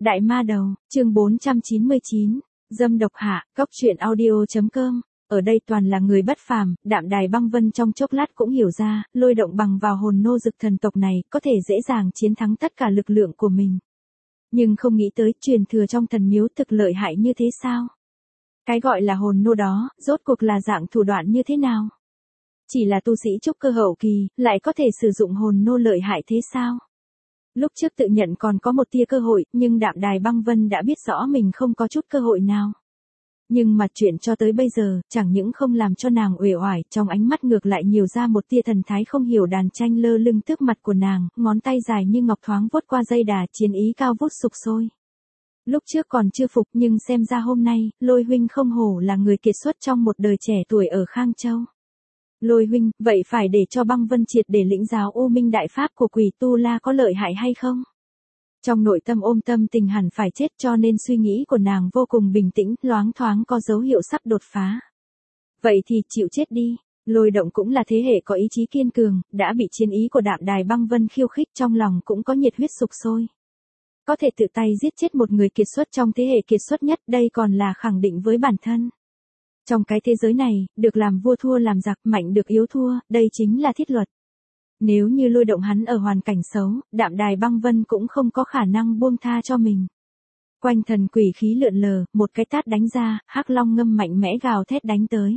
Đại ma đầu, chương 499, dâm độc hạ, góc truyện audio.com. Ở đây toàn là người bất phàm, Đạm Đài Băng Vân trong chốc lát cũng hiểu ra, Lôi Động bằng vào hồn nô dực thần tộc này, có thể dễ dàng chiến thắng tất cả lực lượng của mình. Nhưng không nghĩ tới, truyền thừa trong thần miếu thực lợi hại như thế sao? Cái gọi là hồn nô đó, rốt cuộc là dạng thủ đoạn như thế nào? Chỉ là tu sĩ trúc cơ hậu kỳ, lại có thể sử dụng hồn nô lợi hại thế sao? Lúc trước tự nhận còn có một tia cơ hội, nhưng Đạm Đài Băng Vân đã biết rõ mình không có chút cơ hội nào. Nhưng mà chuyện cho tới bây giờ, chẳng những không làm cho nàng uể oải, trong ánh mắt ngược lại nhiều ra một tia thần thái không hiểu đàn tranh lơ lưng trước mặt của nàng, ngón tay dài như ngọc thoáng vuốt qua dây đà, chiến ý cao vút sục sôi. Lúc trước còn chưa phục nhưng xem ra hôm nay, Lôi huynh không hổ là người kiệt xuất trong một đời trẻ tuổi ở Khang Châu. Lôi huynh, vậy phải để cho Băng Vân triệt để lĩnh giáo U Minh Đại Pháp của Quỷ Tu La có lợi hại hay không? Trong nội tâm ôm tâm tình hẳn phải chết, cho nên suy nghĩ của nàng vô cùng bình tĩnh, loáng thoáng có dấu hiệu sắp đột phá. Vậy thì chịu chết đi. Lôi Động cũng là thế hệ có ý chí kiên cường, đã bị chiến ý của Đạm Đài Băng Vân khiêu khích, trong lòng cũng có nhiệt huyết sục sôi. Có thể tự tay giết chết một người kiệt xuất trong thế hệ kiệt xuất nhất, đây còn là khẳng định với bản thân. Trong cái thế giới này, được làm vua thua làm giặc, mạnh được yếu thua, đây chính là thiết luật. Nếu như Lôi Động hắn ở hoàn cảnh xấu, Đạm Đài Băng Vân cũng không có khả năng buông tha cho mình. Quanh thần quỷ khí lượn lờ, một cái tát đánh ra, hắc long ngâm mạnh mẽ gào thét đánh tới.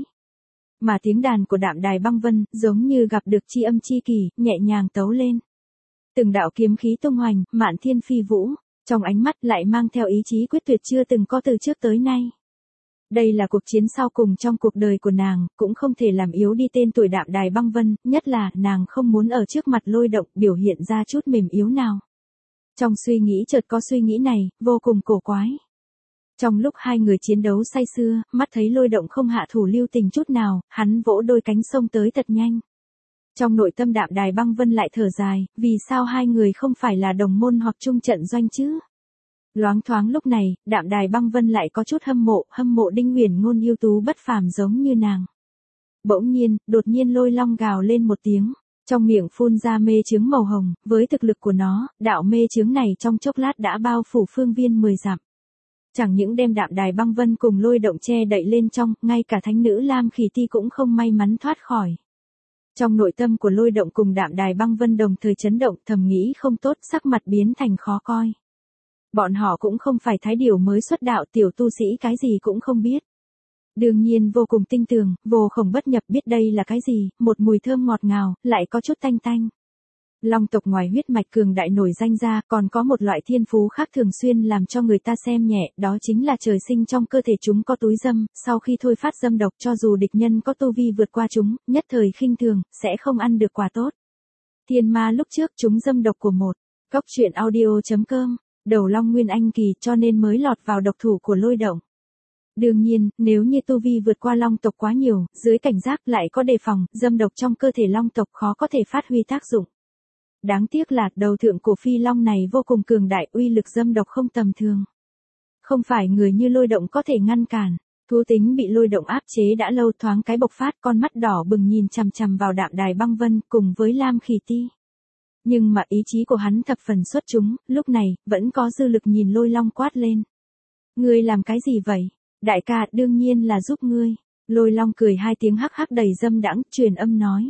Mà tiếng đàn của Đạm Đài Băng Vân, giống như gặp được chi âm chi kỷ, nhẹ nhàng tấu lên. Từng đạo kiếm khí tung hoành, mạn thiên phi vũ, trong ánh mắt lại mang theo ý chí quyết tuyệt chưa từng có từ trước tới nay. Đây là cuộc chiến sau cùng trong cuộc đời của nàng, cũng không thể làm yếu đi tên tuổi Đạm Đài Băng Vân, nhất là nàng không muốn ở trước mặt Lôi Động biểu hiện ra chút mềm yếu nào. Trong suy nghĩ chợt có suy nghĩ này, vô cùng cổ quái. Trong lúc hai người chiến đấu say sưa, mắt thấy Lôi Động không hạ thủ lưu tình chút nào, hắn vỗ đôi cánh xông tới thật nhanh. Trong nội tâm Đạm Đài Băng Vân lại thở dài, vì sao hai người không phải là đồng môn hoặc chung trận doanh chứ? Loáng thoáng lúc này, Đạm Đài Băng Vân lại có chút hâm mộ Đinh Huyền Ngôn ưu tú bất phàm giống như nàng. Bỗng nhiên, đột nhiên Lôi Long gào lên một tiếng, trong miệng phun ra mê chướng màu hồng, với thực lực của nó, đạo mê chướng này trong chốc lát đã bao phủ phương viên 10 dặm. Chẳng những đem Đạm Đài Băng Vân cùng Lôi Động che đậy lên trong, ngay cả thánh nữ Lam Khỉ Ti cũng không may mắn thoát khỏi. Trong nội tâm của Lôi Động cùng Đạm Đài Băng Vân đồng thời chấn động, thầm nghĩ không tốt, sắc mặt biến thành khó coi. Bọn họ cũng không phải thái điểu mới xuất đạo, tiểu tu sĩ cái gì cũng không biết. Đương nhiên vô cùng tinh tường, vô khổng bất nhập biết đây là cái gì, một mùi thơm ngọt ngào, lại có chút tanh tanh. Long tộc ngoài huyết mạch cường đại nổi danh ra, còn có một loại thiên phú khác thường xuyên làm cho người ta xem nhẹ, đó chính là trời sinh trong cơ thể chúng có túi dâm, sau khi thôi phát dâm độc cho dù địch nhân có tu vi vượt qua chúng, nhất thời khinh thường, sẽ không ăn được quả tốt. Thiên ma lúc trước chúng dâm độc của một góc truyện audio.com. Đầu Long Nguyên Anh kỳ cho nên mới lọt vào độc thủ của Lôi Động. Đương nhiên, nếu như tu vi vượt qua Long tộc quá nhiều, dưới cảnh giác lại có đề phòng, dâm độc trong cơ thể Long tộc khó có thể phát huy tác dụng. Đáng tiếc là đầu thượng của Phi Long này vô cùng cường đại, uy lực dâm độc không tầm thường. Không phải người như Lôi Động có thể ngăn cản. Thú tính bị Lôi Động áp chế đã lâu thoáng cái bộc phát, con mắt đỏ bừng nhìn chằm chằm vào Đạm Đài Băng Vân cùng với Lam Khỉ Ti. Nhưng mà ý chí của hắn thập phần xuất chúng, lúc này, vẫn có dư lực nhìn Lôi Long quát lên. Ngươi làm cái gì vậy? Đại ca, đương nhiên là giúp ngươi. Lôi Long cười hai tiếng hắc hắc đầy dâm đãng, truyền âm nói.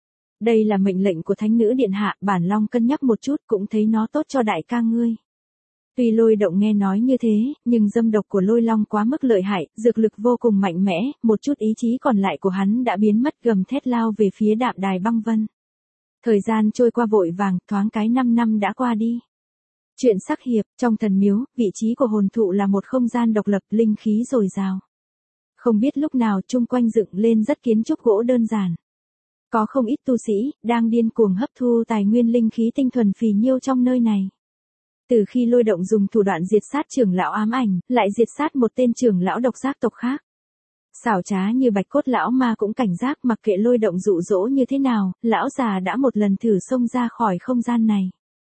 Đây là mệnh lệnh của Thánh nữ điện hạ, bản Long cân nhắc một chút cũng thấy nó tốt cho đại ca ngươi. Tuy Lôi Động nghe nói như thế, nhưng dâm độc của Lôi Long quá mức lợi hại, dược lực vô cùng mạnh mẽ, một chút ý chí còn lại của hắn đã biến mất, gầm thét lao về phía Đạm Đài Băng Vân. Thời gian trôi qua vội vàng, thoáng cái 5 năm đã qua đi. Chuyện sắc hiệp, trong thần miếu, vị trí của hồn thụ là một không gian độc lập, linh khí dồi dào. Không biết lúc nào chung quanh dựng lên rất kiến trúc gỗ đơn giản. Có không ít tu sĩ, đang điên cuồng hấp thu tài nguyên linh khí tinh thuần phì nhiêu trong nơi này. Từ khi Lôi Động dùng thủ đoạn diệt sát trưởng lão ám ảnh, lại diệt sát một tên trưởng lão độc giác tộc khác. Xảo trá như Bạch Cốt lão ma cũng cảnh giác, mặc kệ Lôi Động dụ dỗ như thế nào, lão già đã một lần thử xông ra khỏi không gian này.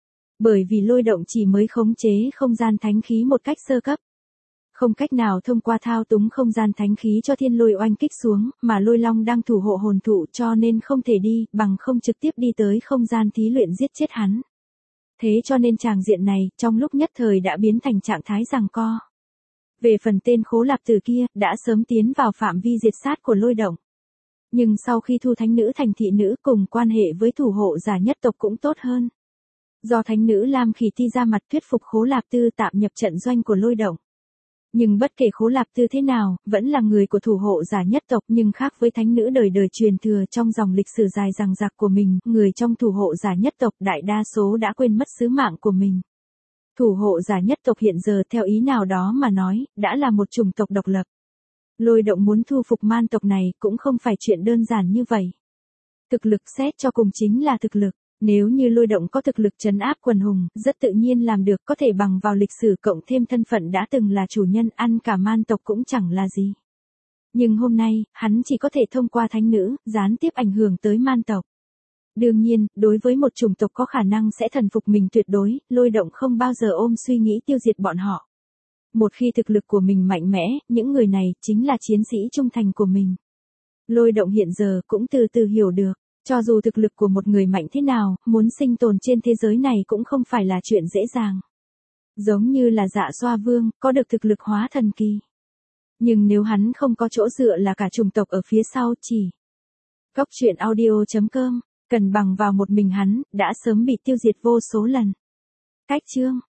Bởi vì Lôi Động chỉ mới khống chế không gian thánh khí một cách sơ cấp. Không cách nào thông qua thao túng không gian thánh khí cho thiên lôi oanh kích xuống, mà Lôi Long đang thủ hộ hồn thụ cho nên không thể đi, bằng không trực tiếp đi tới không gian thí luyện giết chết hắn. Thế cho nên tràng diện này, trong lúc nhất thời đã biến thành trạng thái giằng co. Về phần tên Khố Lạp Tử kia, đã sớm tiến vào phạm vi diệt sát của Lôi Động. Nhưng sau khi thu thánh nữ thành thị nữ cùng quan hệ với thủ hộ giả nhất tộc cũng tốt hơn. Do thánh nữ Lam Khỉ Ti ra mặt thuyết phục Khố Lạp Tư tạm nhập trận doanh của Lôi Động. Nhưng bất kể Khố Lạp Tư thế nào, vẫn là người của thủ hộ giả nhất tộc, nhưng khác với thánh nữ đời đời truyền thừa trong dòng lịch sử dài dằng dặc của mình, người trong thủ hộ giả nhất tộc đại đa số đã quên mất sứ mạng của mình. Thủ hộ giả nhất tộc hiện giờ theo ý nào đó mà nói, đã là một chủng tộc độc lập. Lôi Động muốn thu phục man tộc này cũng không phải chuyện đơn giản như vậy. Thực lực xét cho cùng chính là thực lực. Nếu như Lôi Động có thực lực trấn áp quần hùng, rất tự nhiên làm được, có thể bằng vào lịch sử cộng thêm thân phận đã từng là chủ nhân ăn cả man tộc cũng chẳng là gì. Nhưng hôm nay, hắn chỉ có thể thông qua thánh nữ, gián tiếp ảnh hưởng tới man tộc. Đương nhiên, đối với một chủng tộc có khả năng sẽ thần phục mình tuyệt đối, Lôi Động không bao giờ ôm suy nghĩ tiêu diệt bọn họ. Một khi thực lực của mình mạnh mẽ, những người này chính là chiến sĩ trung thành của mình. Lôi Động hiện giờ cũng từ từ hiểu được. Cho dù thực lực của một người mạnh thế nào, muốn sinh tồn trên thế giới này cũng không phải là chuyện dễ dàng. Giống như là Dạ Xoa Vương, có được thực lực hóa thần kỳ. Nhưng nếu hắn không có chỗ dựa là cả chủng tộc ở phía sau chỉ. Cốc truyện audio.com, cần bằng vào một mình hắn, đã sớm bị tiêu diệt vô số lần. Cách chương